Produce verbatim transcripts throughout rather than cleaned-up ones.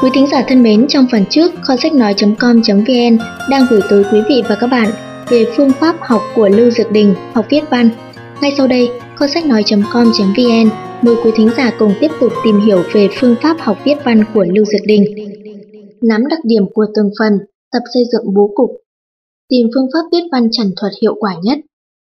Quý thính giả thân mến, trong phần trước, kho sách nói chấm com chấm vn đang gửi tới quý vị và các bạn về phương pháp học của Lưu Dược Đình, học viết văn. Ngay sau đây, kho sách nói chấm com chấm vn mời quý thính giả cùng tiếp tục tìm hiểu về phương pháp học viết văn của Lưu Dược Đình. Nắm đặc điểm của từng phần, tập xây dựng bố cục. Tìm phương pháp viết văn trần thuật hiệu quả nhất.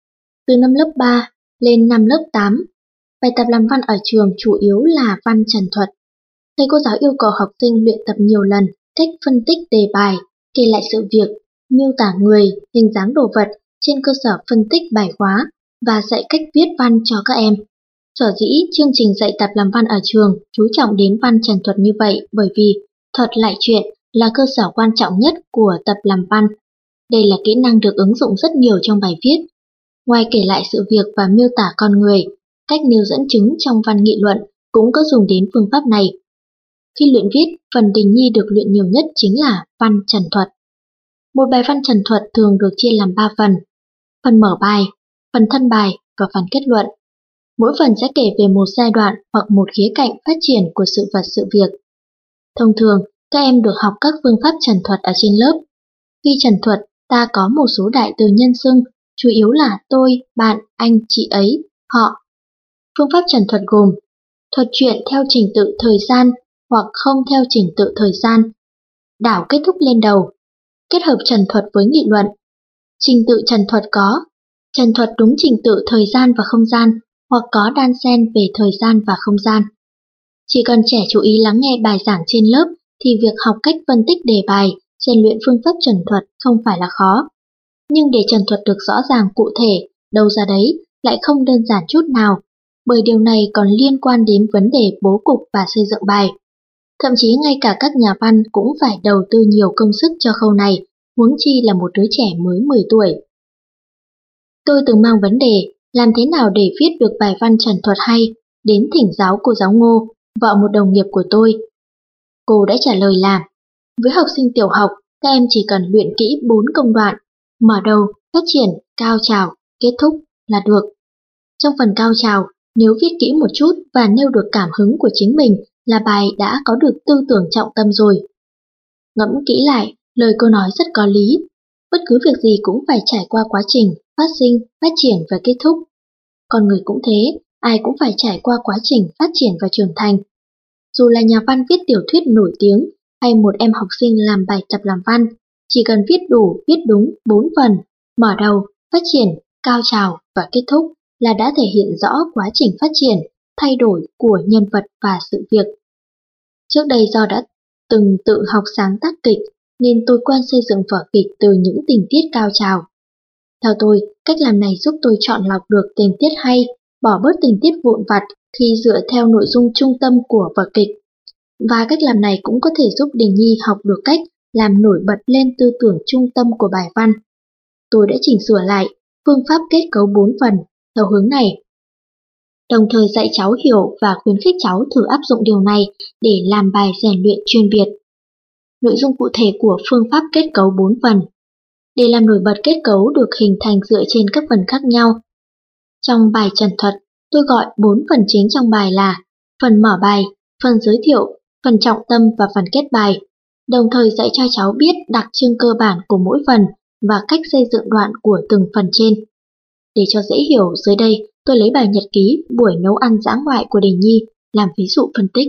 Từ năm lớp ba lên năm lớp tám, bài tập làm văn ở trường chủ yếu là văn trần thuật. Thầy cô giáo yêu cầu học sinh luyện tập nhiều lần cách phân tích đề bài, kể lại sự việc, miêu tả người, hình dáng đồ vật trên cơ sở phân tích bài khóa và dạy cách viết văn cho các em. Sở dĩ chương trình dạy tập làm văn ở trường chú trọng đến văn trần thuật như vậy bởi vì thuật lại truyện là cơ sở quan trọng nhất của tập làm văn. Đây là kỹ năng được ứng dụng rất nhiều trong bài viết. Ngoài kể lại sự việc và miêu tả con người, cách nêu dẫn chứng trong văn nghị luận cũng có dùng đến phương pháp này. Khi luyện viết, phần Đình Nhi được luyện nhiều nhất chính là văn trần thuật. Một bài văn trần thuật thường được chia làm ba phần: phần mở bài, phần thân bài và phần kết luận. Mỗi phần sẽ kể về một giai đoạn hoặc một khía cạnh phát triển của sự vật sự việc. Thông thường, các em được học các phương pháp trần thuật ở trên lớp. Khi trần thuật, ta có một số đại từ nhân xưng, chủ yếu là tôi, bạn, anh, chị ấy, họ. Phương pháp trần thuật gồm thuật truyện theo trình tự thời gian hoặc không theo trình tự thời gian, đảo kết thúc lên đầu, kết hợp trần thuật với nghị luận. Trình tự trần thuật có trần thuật đúng trình tự thời gian và không gian, hoặc có đan xen về thời gian và không gian. Chỉ cần trẻ chú ý lắng nghe bài giảng trên lớp thì việc học cách phân tích đề bài, rèn luyện phương pháp trần thuật không phải là khó. Nhưng để trần thuật được rõ ràng cụ thể, đâu ra đấy, lại không đơn giản chút nào, bởi điều này còn liên quan đến vấn đề bố cục và xây dựng bài. Thậm chí ngay cả các nhà văn cũng phải đầu tư nhiều công sức cho khâu này, huống chi là một đứa trẻ mới mười tuổi. Tôi từng mang vấn đề làm thế nào để viết được bài văn trần thuật hay đến thỉnh giáo cô giáo Ngô, vợ một đồng nghiệp của tôi. Cô đã trả lời là, với học sinh tiểu học, các em chỉ cần luyện kỹ bốn công đoạn: mở đầu, phát triển, cao trào, kết thúc là được. Trong phần cao trào, nếu viết kỹ một chút và nêu được cảm hứng của chính mình là bài đã có được tư tưởng trọng tâm rồi. Ngẫm kỹ lại, lời cô nói rất có lý. Bất cứ việc gì cũng phải trải qua quá trình phát sinh, phát triển và kết thúc. Con người cũng thế, ai cũng phải trải qua quá trình phát triển và trưởng thành. Dù là nhà văn viết tiểu thuyết nổi tiếng hay một em học sinh làm bài tập làm văn, chỉ cần viết đủ, viết đúng bốn phần: mở đầu, phát triển, cao trào và kết thúc là đã thể hiện rõ quá trình phát triển, thay đổi của nhân vật và sự việc. Trước đây do đã từng tự học sáng tác kịch nên tôi quen xây dựng vở kịch từ những tình tiết cao trào. Theo tôi, cách làm này giúp tôi chọn lọc được tình tiết hay, bỏ bớt tình tiết vụn vặt khi dựa theo nội dung trung tâm của vở kịch. Và cách làm này cũng có thể giúp Đình Nhi học được cách làm nổi bật lên tư tưởng trung tâm của bài văn. Tôi đã chỉnh sửa lại phương pháp kết cấu bốn phần theo hướng này, đồng thời dạy cháu hiểu và khuyến khích cháu thử áp dụng điều này để làm bài rèn luyện chuyên biệt. Nội dung cụ thể của phương pháp kết cấu bốn phần. Để làm nổi bật kết cấu được hình thành dựa trên các phần khác nhau. Trong bài trần thuật, tôi gọi bốn phần chính trong bài là phần mở bài, phần giới thiệu, phần trọng tâm và phần kết bài, đồng thời dạy cho cháu biết đặc trưng cơ bản của mỗi phần và cách xây dựng đoạn của từng phần trên. Để cho dễ hiểu, dưới đây tôi lấy bài nhật ký buổi nấu ăn dã ngoại của Đình Nhi làm ví dụ phân tích.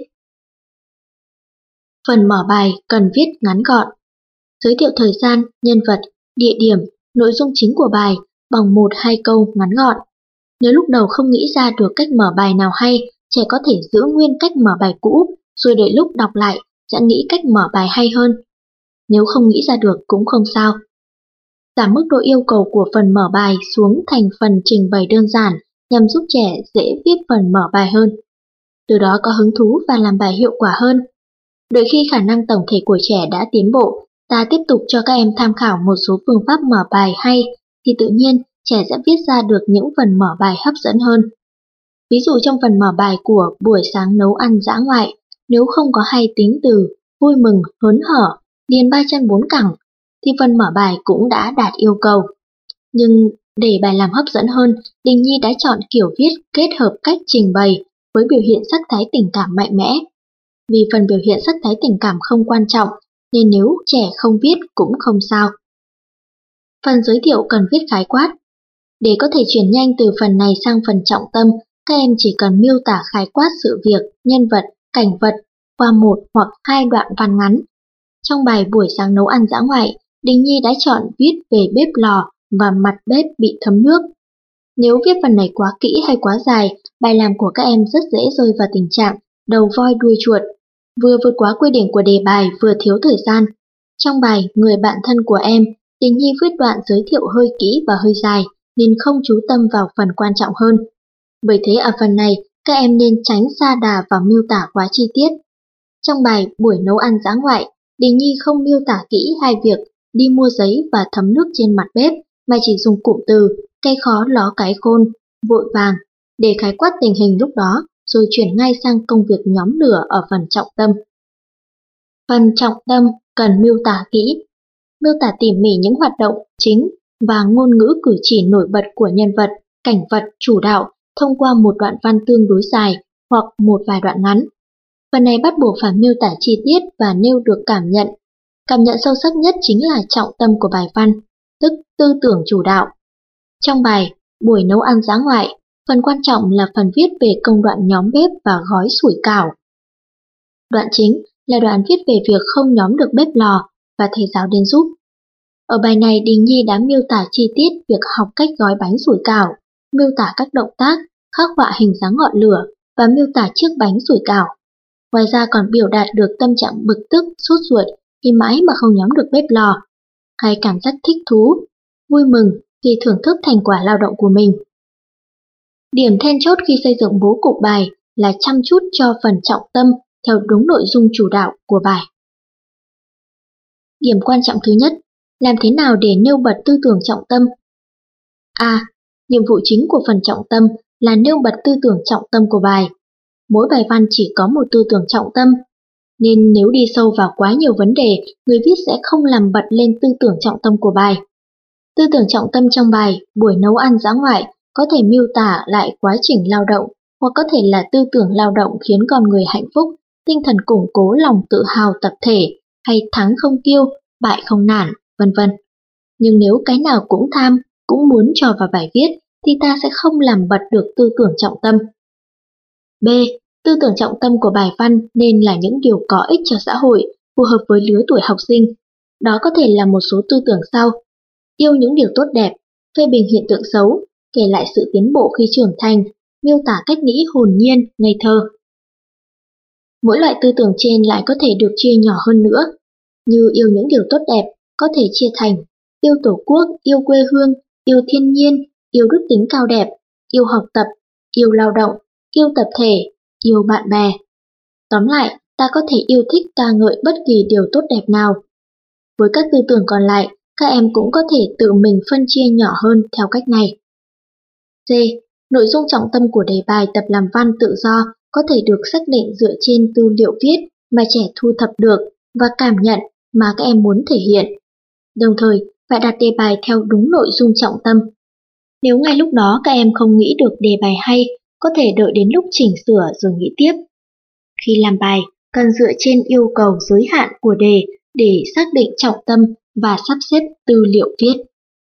Phần mở bài cần viết ngắn gọn, giới thiệu thời gian, nhân vật, địa điểm, nội dung chính của bài bằng một hai câu ngắn gọn. Nếu lúc đầu không nghĩ ra được cách mở bài nào hay, trẻ có thể giữ nguyên cách mở bài cũ, rồi để lúc đọc lại sẽ nghĩ cách mở bài hay hơn. Nếu không nghĩ ra được cũng không sao. Giảm mức độ yêu cầu của phần mở bài xuống thành phần trình bày đơn giản nhằm giúp trẻ dễ viết phần mở bài hơn. Từ đó có hứng thú và làm bài hiệu quả hơn. Đợi khi khả năng tổng thể của trẻ đã tiến bộ, ta tiếp tục cho các em tham khảo một số phương pháp mở bài hay, thì tự nhiên trẻ sẽ viết ra được những phần mở bài hấp dẫn hơn. Ví dụ trong phần mở bài của buổi sáng nấu ăn dã ngoại, nếu không có hay tính từ vui mừng, hớn hở, liền ba chân bốn cẳng, thì phần mở bài cũng đã đạt yêu cầu. Nhưng để bài làm hấp dẫn hơn, Đình Nhi đã chọn kiểu viết kết hợp cách trình bày với biểu hiện sắc thái tình cảm mạnh mẽ. Vì phần biểu hiện sắc thái tình cảm không quan trọng, nên nếu trẻ không viết cũng không sao. Phần giới thiệu cần viết khái quát. Để có thể chuyển nhanh từ phần này sang phần trọng tâm, các em chỉ cần miêu tả khái quát sự việc, nhân vật, cảnh vật qua một hoặc hai đoạn văn ngắn. Trong bài buổi sáng nấu ăn dã ngoại, Đình Nhi đã chọn viết về bếp lò và mặt bếp bị thấm nước. Nếu viết phần này quá kỹ hay quá dài, bài làm của các em rất dễ rơi vào tình trạng đầu voi đuôi chuột, vừa vượt quá quy định của đề bài vừa thiếu thời gian. Trong bài Người bạn thân của em, Đình Nhi viết đoạn giới thiệu hơi kỹ và hơi dài, nên không chú tâm vào phần quan trọng hơn. Bởi thế ở phần này, các em nên tránh sa đà vào miêu tả quá chi tiết. Trong bài Buổi nấu ăn dã ngoại, Đình Nhi không miêu tả kỹ hai việc đi mua giấy và thấm nước trên mặt bếp, mà chỉ dùng cụm từ cây khó ló cái khôn, vội vàng để khái quát tình hình lúc đó, rồi chuyển ngay sang công việc nhóm lửa ở phần trọng tâm. Phần trọng tâm cần miêu tả kỹ, miêu tả tỉ mỉ những hoạt động chính và ngôn ngữ cử chỉ nổi bật của nhân vật, cảnh vật chủ đạo thông qua một đoạn văn tương đối dài hoặc một vài đoạn ngắn. Phần này bắt buộc phải miêu tả chi tiết và nêu được cảm nhận. Cảm nhận sâu sắc nhất chính là trọng tâm của bài văn, tức tư tưởng chủ đạo. Trong bài Buổi nấu ăn dã ngoại, phần quan trọng là phần viết về công đoạn nhóm bếp và gói sủi cảo. Đoạn chính là đoạn viết về việc không nhóm được bếp lò và thầy giáo đến giúp. Ở bài này, Đình Nhi đã miêu tả chi tiết việc học cách gói bánh sủi cảo, miêu tả các động tác, khắc họa hình dáng ngọn lửa và miêu tả chiếc bánh sủi cảo. Ngoài ra còn biểu đạt được tâm trạng bực tức, sốt ruột khi mãi mà không nhóm được bếp lò, hay cảm giác thích thú, vui mừng khi thưởng thức thành quả lao động của mình. Điểm then chốt khi xây dựng bố cục bài là chăm chút cho phần trọng tâm theo đúng nội dung chủ đạo của bài. Điểm quan trọng thứ nhất, làm thế nào để nêu bật tư tưởng trọng tâm? A. Nhiệm vụ chính của phần trọng tâm là nêu bật tư tưởng trọng tâm của bài. Mỗi bài văn chỉ có một tư tưởng trọng tâm, nên nếu đi sâu vào quá nhiều vấn đề, người viết sẽ không làm bật lên tư tưởng trọng tâm của bài. Tư tưởng trọng tâm trong bài Buổi nấu ăn dã ngoại có thể miêu tả lại quá trình lao động, hoặc có thể là tư tưởng lao động khiến con người hạnh phúc, tinh thần củng cố lòng tự hào tập thể, hay thắng không kiêu, bại không nản, vân vân. Nhưng nếu cái nào cũng tham, cũng muốn cho vào bài viết, thì ta sẽ không làm bật được tư tưởng trọng tâm. B. Tư tưởng trọng tâm của bài văn nên là những điều có ích cho xã hội, phù hợp với lứa tuổi học sinh. Đó có thể là một số tư tưởng sau: yêu những điều tốt đẹp, phê bình hiện tượng xấu, kể lại sự tiến bộ khi trưởng thành, miêu tả cách nghĩ hồn nhiên, ngây thơ. Mỗi loại tư tưởng trên lại có thể được chia nhỏ hơn nữa, như yêu những điều tốt đẹp có thể chia thành yêu tổ quốc, yêu quê hương, yêu thiên nhiên, yêu đức tính cao đẹp, yêu học tập, yêu lao động, yêu tập thể, yêu bạn bè. Tóm lại, ta có thể yêu thích ca ngợi bất kỳ điều tốt đẹp nào. Với các tư tưởng còn lại, các em cũng có thể tự mình phân chia nhỏ hơn theo cách này. C. Nội dung trọng tâm của đề bài tập làm văn tự do có thể được xác định dựa trên tư liệu viết mà trẻ thu thập được và cảm nhận mà các em muốn thể hiện. Đồng thời, phải đặt đề bài theo đúng nội dung trọng tâm. Nếu ngay lúc đó các em không nghĩ được đề bài hay, có thể đợi đến lúc chỉnh sửa rồi nghĩ tiếp. Khi làm bài, cần dựa trên yêu cầu giới hạn của đề để xác định trọng tâm và sắp xếp tư liệu viết.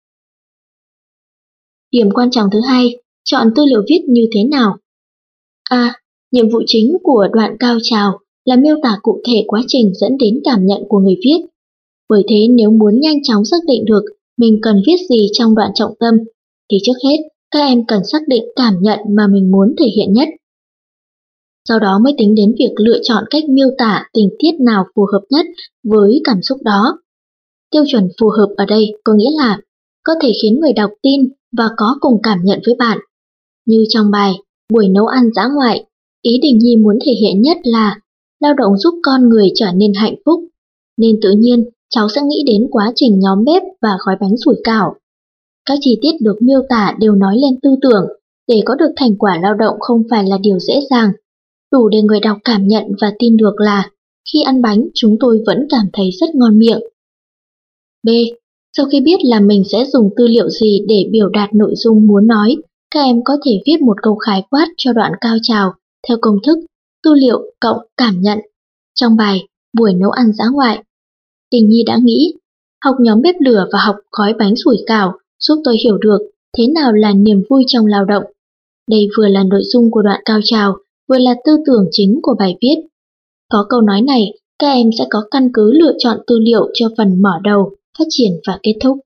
Điểm quan trọng thứ hai, chọn tư liệu viết như thế nào? A. Nhiệm vụ chính của đoạn cao trào là miêu tả cụ thể quá trình dẫn đến cảm nhận của người viết. Bởi thế nếu muốn nhanh chóng xác định được mình cần viết gì trong đoạn trọng tâm, thì trước hết các em cần xác định cảm nhận mà mình muốn thể hiện nhất. Sau đó mới tính đến việc lựa chọn cách miêu tả tình tiết nào phù hợp nhất với cảm xúc đó. Tiêu chuẩn phù hợp ở đây có nghĩa là có thể khiến người đọc tin và có cùng cảm nhận với bạn. Như trong bài Buổi nấu ăn dã ngoại, ý Đình Nhi muốn thể hiện nhất là lao động giúp con người trở nên hạnh phúc, nên tự nhiên cháu sẽ nghĩ đến quá trình nhóm bếp và gói bánh sủi cảo. Các chi tiết được miêu tả đều nói lên tư tưởng, để có được thành quả lao động không phải là điều dễ dàng, đủ để người đọc cảm nhận và tin được là khi ăn bánh chúng tôi vẫn cảm thấy rất ngon miệng. B. Sau khi biết là mình sẽ dùng tư liệu gì để biểu đạt nội dung muốn nói, các em có thể viết một câu khái quát cho đoạn cao trào theo công thức tư liệu cộng cảm nhận Trong bài Buổi nấu ăn dã ngoại, Đình Nhi đã nghĩ, học nhóm bếp lửa và học gói bánh sủi cảo giúp tôi hiểu được thế nào là niềm vui trong lao động. Đây vừa là nội dung của đoạn cao trào, vừa là tư tưởng chính của bài viết. Có câu nói này, các em sẽ có căn cứ lựa chọn tư liệu cho phần mở đầu, phát triển và kết thúc.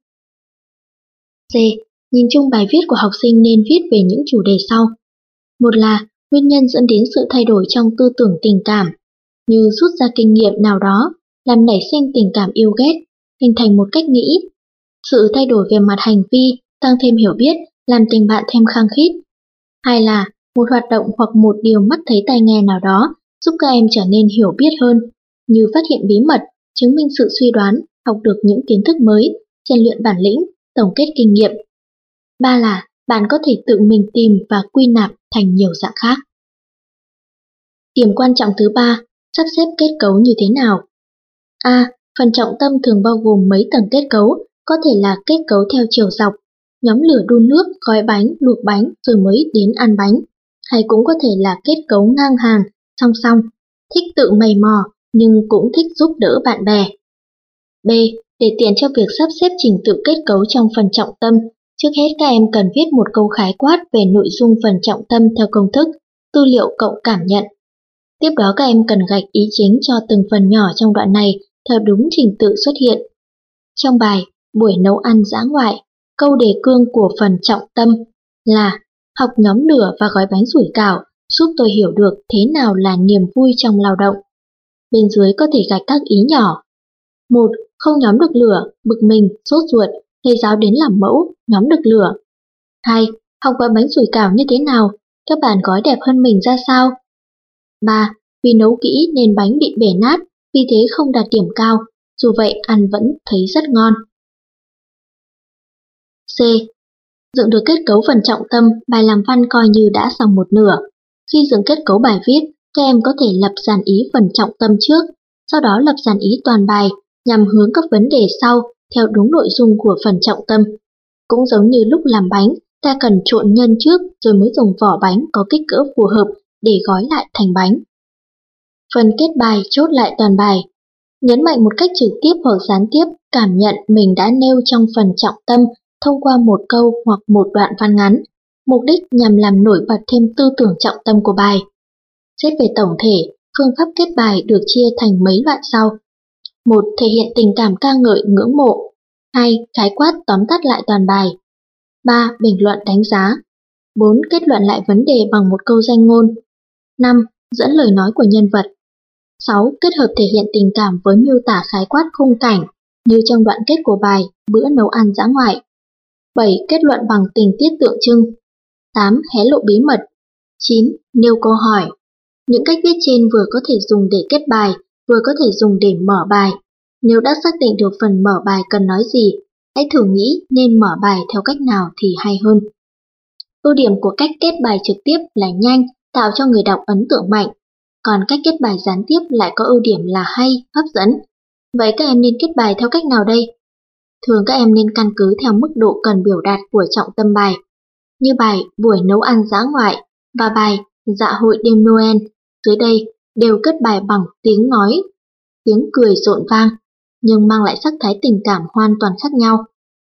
C. Nhìn chung bài viết của học sinh nên viết về những chủ đề sau. Một là nguyên nhân dẫn đến sự thay đổi trong tư tưởng tình cảm, như rút ra kinh nghiệm nào đó, làm nảy sinh tình cảm yêu ghét, hình thành một cách nghĩ. Sự thay đổi về mặt hành vi, tăng thêm hiểu biết, làm tình bạn thêm khăng khít. Hai là một hoạt động hoặc một điều mắt thấy tai nghe nào đó giúp các em trở nên hiểu biết hơn, như phát hiện bí mật, chứng minh sự suy đoán, học được những kiến thức mới, rèn luyện bản lĩnh, tổng kết kinh nghiệm. Ba là bạn có thể tự mình tìm và quy nạp thành nhiều dạng khác. Điểm quan trọng thứ ba, sắp xếp kết cấu như thế nào? A. Phần trọng tâm thường bao gồm mấy tầng kết cấu, có thể là kết cấu theo chiều dọc, nhóm lửa đun nước, gói bánh, luộc bánh rồi mới đến ăn bánh, hay cũng có thể là kết cấu ngang hàng, song song, thích tự mày mò nhưng cũng thích giúp đỡ bạn bè. B. Để tiện cho việc sắp xếp trình tự kết cấu trong phần trọng tâm, trước hết các em cần viết một câu khái quát về nội dung phần trọng tâm theo công thức tư liệu cộng cảm nhận. Tiếp đó các em cần gạch ý chính cho từng phần nhỏ trong đoạn này theo đúng trình tự xuất hiện. Trong bài Buổi nấu ăn dã ngoại, câu đề cương của phần trọng tâm là học nhóm lửa và gói bánh sủi cảo giúp tôi hiểu được thế nào là niềm vui trong lao động. Bên dưới có thể gạch các ý nhỏ. Một. Không nhóm được lửa, bực mình, sốt ruột, thầy giáo đến làm mẫu, nhóm được lửa. Hai. Học gói bánh sủi cảo như thế nào, các bạn gói đẹp hơn mình ra sao? Ba. Vì nấu kỹ nên bánh bị bể nát, vì thế không đạt điểm cao, dù vậy ăn vẫn thấy rất ngon. C. Dựng được kết cấu phần trọng tâm, bài làm văn coi như đã xong một nửa. Khi dựng kết cấu bài viết, các em có thể lập dàn ý phần trọng tâm trước, sau đó lập dàn ý toàn bài nhằm hướng các vấn đề sau theo đúng nội dung của phần trọng tâm. Cũng giống như lúc làm bánh, ta cần trộn nhân trước rồi mới dùng vỏ bánh có kích cỡ phù hợp để gói lại thành bánh. Phần kết bài chốt lại toàn bài. Nhấn mạnh một cách trực tiếp hoặc gián tiếp cảm nhận mình đã nêu trong phần trọng tâm thông qua một câu hoặc một đoạn văn ngắn, mục đích nhằm làm nổi bật thêm tư tưởng trọng tâm của bài. Xét về tổng thể, phương pháp kết bài được chia thành mấy loại sau. Một. Thể hiện tình cảm ca ngợi ngưỡng mộ. Hai. Khái quát tóm tắt lại toàn bài. Ba. Bình luận đánh giá. Bốn. Kết luận lại vấn đề bằng một câu danh ngôn. Năm. Dẫn lời nói của nhân vật. Sáu. Kết hợp thể hiện tình cảm với miêu tả khái quát khung cảnh, như trong đoạn kết của bài Bữa nấu ăn dã ngoại. Bảy. Kết luận bằng tình tiết tượng trưng. Tám. Hé lộ bí mật. Chín. Nêu câu hỏi. Những cách viết trên vừa có thể dùng để kết bài, vừa có thể dùng để mở bài. Nếu đã xác định được phần mở bài cần nói gì, hãy thử nghĩ nên mở bài theo cách nào thì hay hơn. Ưu điểm của cách kết bài trực tiếp là nhanh, tạo cho người đọc ấn tượng mạnh. Còn cách kết bài gián tiếp lại có ưu điểm là hay, hấp dẫn. Vậy các em nên kết bài theo cách nào đây? Thường các em nên căn cứ theo mức độ cần biểu đạt của trọng tâm bài. Như bài Buổi nấu ăn dã ngoại và bài Dạ hội đêm Noel dưới đây đều kết bài bằng tiếng nói, tiếng cười rộn vang, nhưng mang lại sắc thái tình cảm hoàn toàn khác nhau.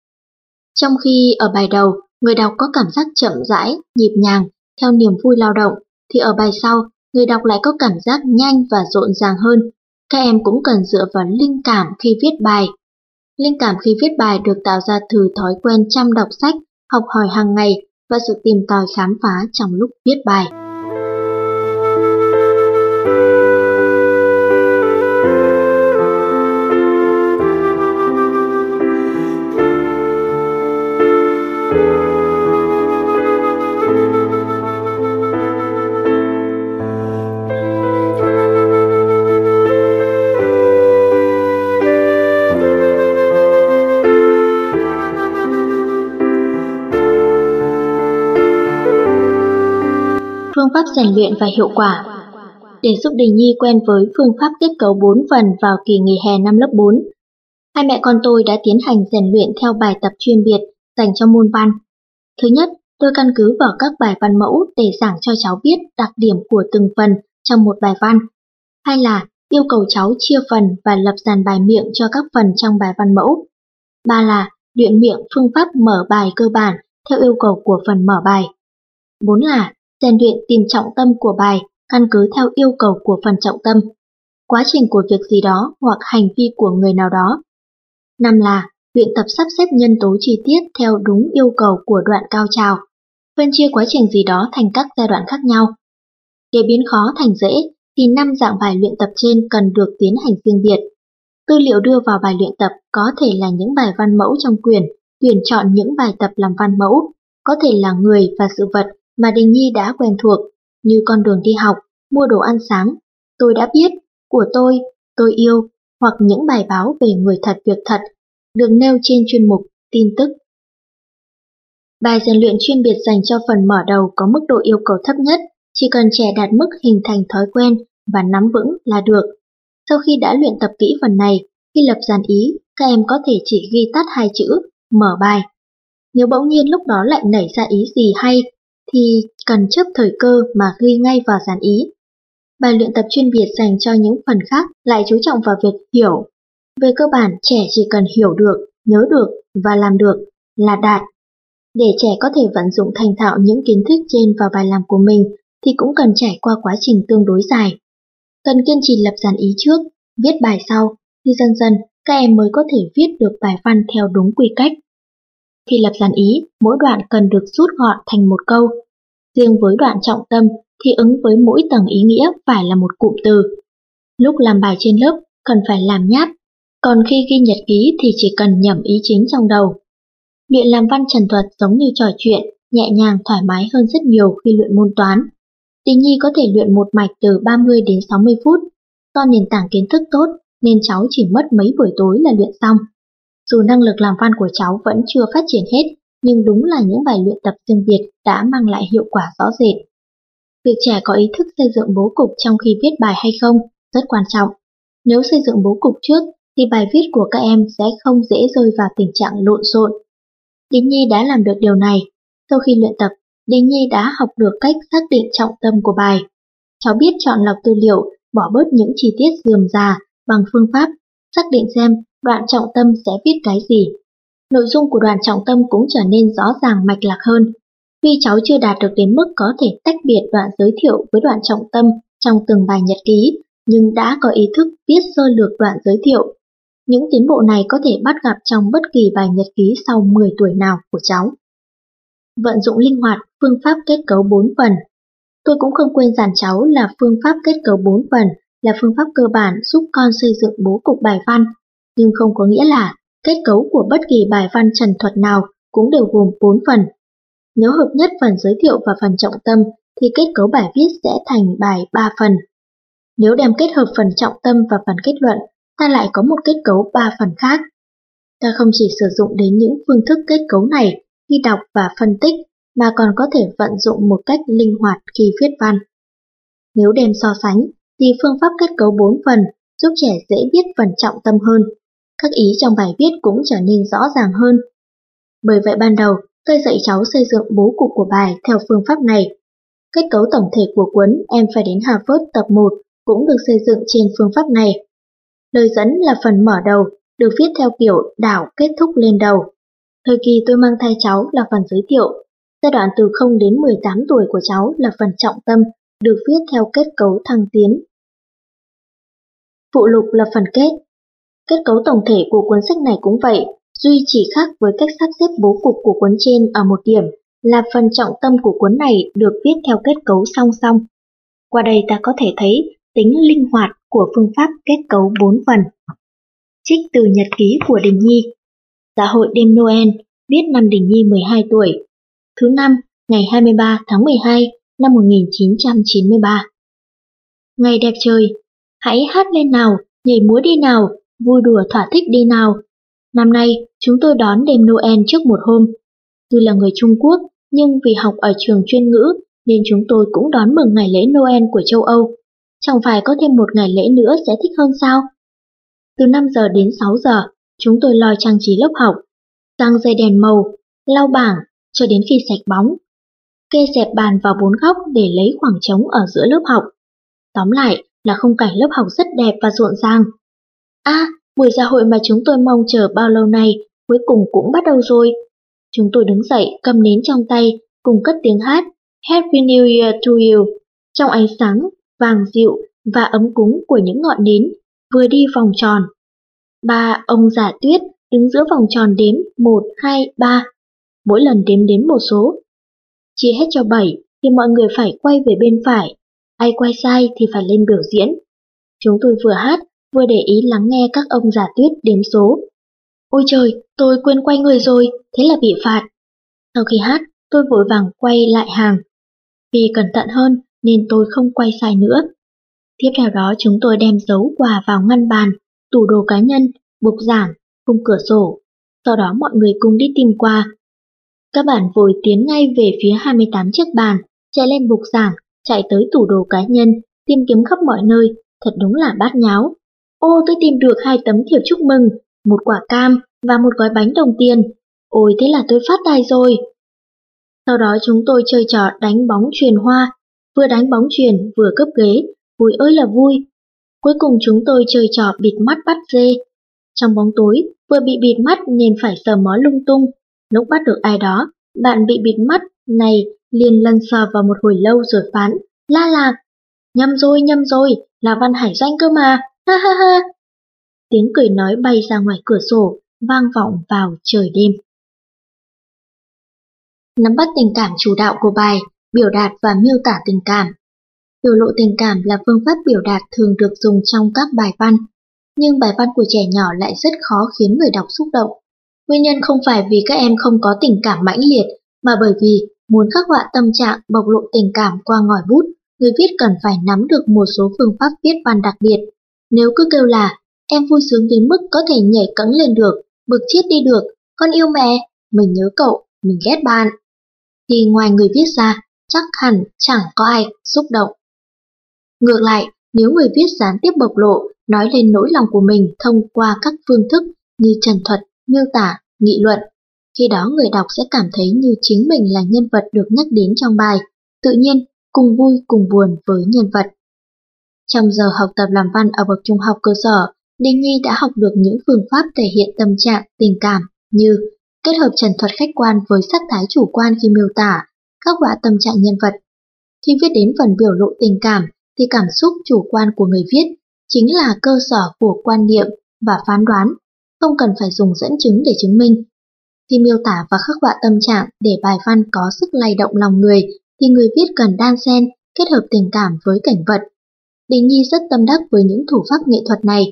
Trong khi ở bài đầu, người đọc có cảm giác chậm rãi, nhịp nhàng, theo niềm vui lao động, thì ở bài sau, người đọc lại có cảm giác nhanh và rộn ràng hơn. Các em cũng cần dựa vào linh cảm khi viết bài. Linh cảm khi viết bài được tạo ra từ thói quen chăm đọc sách, học hỏi hàng ngày và sự tìm tòi khám phá trong lúc viết bài. Phương pháp rèn luyện và hiệu quả. Để giúp Đình Nhi quen với phương pháp kết cấu bốn phần vào kỳ nghỉ hè năm lớp bốn, hai mẹ con tôi đã tiến hành rèn luyện theo bài tập chuyên biệt dành cho môn văn. Thứ nhất, tôi căn cứ vào các bài văn mẫu để giảng cho cháu biết đặc điểm của từng phần trong một bài văn. Hay là yêu cầu cháu chia phần và lập dàn bài miệng cho các phần trong bài văn mẫu. Ba là luyện miệng phương pháp mở bài cơ bản theo yêu cầu của phần mở bài. Bốn là rèn luyện tìm trọng tâm của bài căn cứ theo yêu cầu của phần trọng tâm, quá trình của việc gì đó hoặc hành vi của người nào đó. Năm là luyện tập sắp xếp nhân tố chi tiết theo đúng yêu cầu của đoạn cao trào, phân chia quá trình gì đó thành các giai đoạn khác nhau. Để biến khó thành dễ thì năm dạng bài luyện tập trên cần được tiến hành riêng biệt. Tư liệu đưa vào bài luyện tập có thể là những bài văn mẫu trong quyển, tuyển chọn những bài tập làm văn mẫu, có thể là người và sự vật mà Đình Nhi đã quen thuộc, như con đường đi học, mua đồ ăn sáng, tôi đã biết, của tôi, tôi yêu, hoặc những bài báo về người thật việc thật, được nêu trên chuyên mục tin tức. Bài rèn luyện chuyên biệt dành cho phần mở đầu có mức độ yêu cầu thấp nhất, chỉ cần trẻ đạt mức hình thành thói quen và nắm vững là được. Sau khi đã luyện tập kỹ phần này, khi lập dàn ý, các em có thể chỉ ghi tắt hai chữ mở bài. Nếu bỗng nhiên lúc đó lại nảy ra ý gì hay, thì cần chấp thời cơ mà ghi ngay vào dàn ý. Bài luyện tập chuyên biệt dành cho những phần khác lại chú trọng vào việc hiểu. Về cơ bản, trẻ chỉ cần hiểu được, nhớ được và làm được là đạt. Để trẻ có thể vận dụng thành thạo những kiến thức trên vào bài làm của mình thì cũng cần trải qua quá trình tương đối dài. Cần kiên trì lập dàn ý trước, viết bài sau, thì dần dần các em mới có thể viết được bài văn theo đúng quy cách. Khi lập dàn ý, mỗi đoạn cần được rút gọn thành một câu. Riêng với đoạn trọng tâm thì ứng với mỗi tầng ý nghĩa phải là một cụm từ. Lúc làm bài trên lớp cần phải làm nháp, còn khi ghi nhật ký thì chỉ cần nhẩm ý chính trong đầu. Luyện làm văn trần thuật giống như trò chuyện, nhẹ nhàng thoải mái hơn rất nhiều khi luyện môn toán. Đình Nhi có thể luyện một mạch từ ba mươi đến sáu mươi phút. Do nền tảng kiến thức tốt nên cháu chỉ mất mấy buổi tối là luyện xong. Dù năng lực làm văn của cháu vẫn chưa phát triển hết, nhưng đúng là những bài luyện tập riêng biệt đã mang lại hiệu quả rõ rệt. Việc trẻ có ý thức xây dựng bố cục trong khi viết bài hay không rất quan trọng. Nếu xây dựng bố cục trước thì bài viết của các em sẽ không dễ rơi vào tình trạng lộn xộn. Đình Nhi đã làm được điều này. Sau khi luyện tập, Đình Nhi đã học được cách xác định trọng tâm của bài. Cháu biết chọn lọc tư liệu, bỏ bớt những chi tiết rườm rà bằng phương pháp xác định xem đoạn trọng tâm sẽ viết cái gì. Nội dung của đoạn trọng tâm cũng trở nên rõ ràng mạch lạc hơn. Tuy cháu chưa đạt được đến mức có thể tách biệt đoạn giới thiệu với đoạn trọng tâm trong từng bài nhật ký, nhưng đã có ý thức viết sơ lược đoạn giới thiệu. Những tiến bộ này có thể bắt gặp trong bất kỳ bài nhật ký sau mười tuổi nào của cháu. Vận dụng linh hoạt phương pháp kết cấu bốn phần. Tôi cũng không quên dặn cháu là phương pháp kết cấu bốn phần là phương pháp cơ bản giúp con xây dựng bố cục bài văn, nhưng không có nghĩa là kết cấu của bất kỳ bài văn trần thuật nào cũng đều gồm bốn phần. Nếu hợp nhất phần giới thiệu và phần trọng tâm thì kết cấu bài viết sẽ thành bài ba phần. Nếu đem kết hợp phần trọng tâm và phần kết luận, ta lại có một kết cấu ba phần khác. Ta không chỉ sử dụng đến những phương thức kết cấu này khi đọc và phân tích, mà còn có thể vận dụng một cách linh hoạt khi viết văn. Nếu đem so sánh, thì phương pháp kết cấu bốn phần giúp trẻ dễ viết phần trọng tâm hơn. Các ý trong bài viết cũng trở nên rõ ràng hơn. Bởi vậy ban đầu, tôi dạy cháu xây dựng bố cục của bài theo phương pháp này. Kết cấu tổng thể của cuốn Em phải đến Harvard tập một cũng được xây dựng trên phương pháp này. Lời dẫn là phần mở đầu, được viết theo kiểu đảo kết thúc lên đầu. Thời kỳ tôi mang thai cháu là phần giới thiệu. Giai đoạn từ không đến mười tám tuổi của cháu là phần trọng tâm, được viết theo kết cấu thăng tiến. Phụ lục là phần kết. Kết cấu tổng thể của cuốn sách này cũng vậy, duy chỉ khác với cách sắp xếp bố cục của cuốn trên ở một điểm là phần trọng tâm của cuốn này được viết theo kết cấu song song. Qua đây ta có thể thấy tính linh hoạt của phương pháp kết cấu bốn phần. Trích từ nhật ký của Đình Nhi. Dạ hội đêm Noel, viết năm Đình Nhi mười hai tuổi. Thứ năm, ngày hai mươi ba tháng mười hai năm một nghìn chín trăm chín mươi ba. Ngày đẹp trời, hãy hát lên nào, nhảy múa đi nào, vui đùa thỏa thích đi nào. Năm nay, chúng tôi đón đêm Noel trước một hôm. Tôi là người Trung Quốc, nhưng vì học ở trường chuyên ngữ nên chúng tôi cũng đón mừng ngày lễ Noel của châu Âu. Chẳng phải có thêm một ngày lễ nữa sẽ thích hơn sao? Từ năm giờ đến sáu giờ, chúng tôi lo trang trí lớp học, răng dây đèn màu, lau bảng cho đến khi sạch bóng, kê dẹp bàn vào bốn góc để lấy khoảng trống ở giữa lớp học. Tóm lại là khung cảnh lớp học rất đẹp và rộn ràng. À, buổi dạ hội mà chúng tôi mong chờ bao lâu nay cuối cùng cũng bắt đầu rồi. Chúng tôi đứng dậy cầm nến trong tay, cùng cất tiếng hát Happy New Year to you trong ánh sáng vàng dịu và ấm cúng của những ngọn nến, vừa đi vòng tròn. Ba ông già Tuyết đứng giữa vòng tròn đếm một, hai, ba. Mỗi lần đếm đến một số, chia hết cho bảy thì mọi người phải quay về bên phải, ai quay sai thì phải lên biểu diễn. Chúng tôi vừa hát, vừa để ý lắng nghe các ông già Tuyết đếm số. Ôi trời, tôi quên quay người rồi, thế là bị phạt. Sau khi hát, tôi vội vàng quay lại hàng. Vì cẩn thận hơn nên tôi không quay sai nữa. Tiếp theo đó chúng tôi đem giấu quà vào ngăn bàn, tủ đồ cá nhân, bục giảng, khung cửa sổ. Sau đó mọi người cùng đi tìm quà. Các bạn vội tiến ngay về phía hai mươi tám chiếc bàn, chạy lên bục giảng, chạy tới tủ đồ cá nhân, tìm kiếm khắp mọi nơi, thật đúng là bát nháo. Ô, tôi tìm được hai tấm thiệp chúc mừng, một quả cam và một gói bánh đồng tiền. Ôi, thế là tôi phát tài rồi. Sau đó chúng tôi chơi trò đánh bóng chuyền hoa, vừa đánh bóng chuyền vừa cướp ghế, vui ơi là vui. Cuối cùng chúng tôi chơi trò bịt mắt bắt dê. Trong bóng tối, vừa bị bịt mắt nên phải sờ mó lung tung. Lúc bắt được ai đó, bạn bị bịt mắt này liền lăn sờ vào một hồi lâu rồi phán, la làng. Nhầm rồi, nhầm rồi, là Văn Hải Doanh cơ mà, ha ha ha. Tiếng cười nói bay ra ngoài cửa sổ, vang vọng vào trời đêm. Nắm bắt tình cảm chủ đạo của bài, biểu đạt và miêu tả tình cảm. Biểu lộ tình cảm là phương pháp biểu đạt thường được dùng trong các bài văn, nhưng bài văn của trẻ nhỏ lại rất khó khiến người đọc xúc động. Nguyên nhân không phải vì các em không có tình cảm mãnh liệt, mà bởi vì muốn khắc họa tâm trạng bộc lộ tình cảm qua ngòi bút, người viết cần phải nắm được một số phương pháp viết văn đặc biệt. Nếu cứ kêu là em vui sướng đến mức có thể nhảy cẫng lên được, bực chết đi được, con yêu mẹ, mình nhớ cậu, mình ghét bạn, thì ngoài người viết ra, chắc hẳn chẳng có ai xúc động. Ngược lại, nếu người viết gián tiếp bộc lộ, nói lên nỗi lòng của mình thông qua các phương thức như trần thuật, miêu tả, nghị luận, khi đó người đọc sẽ cảm thấy như chính mình là nhân vật được nhắc đến trong bài, tự nhiên cùng vui cùng buồn với nhân vật. Trong giờ học tập làm văn ở bậc trung học cơ sở, Đình Nhi đã học được những phương pháp thể hiện tâm trạng, tình cảm như kết hợp trần thuật khách quan với sắc thái chủ quan khi miêu tả, khắc họa tâm trạng nhân vật. Khi viết đến phần biểu lộ tình cảm, thì cảm xúc chủ quan của người viết chính là cơ sở của quan niệm và phán đoán, không cần phải dùng dẫn chứng để chứng minh. Khi miêu tả và khắc họa tâm trạng để bài văn có sức lay động lòng người, thì người viết cần đan xen, kết hợp tình cảm với cảnh vật. Đình Nhi rất tâm đắc với những thủ pháp nghệ thuật này.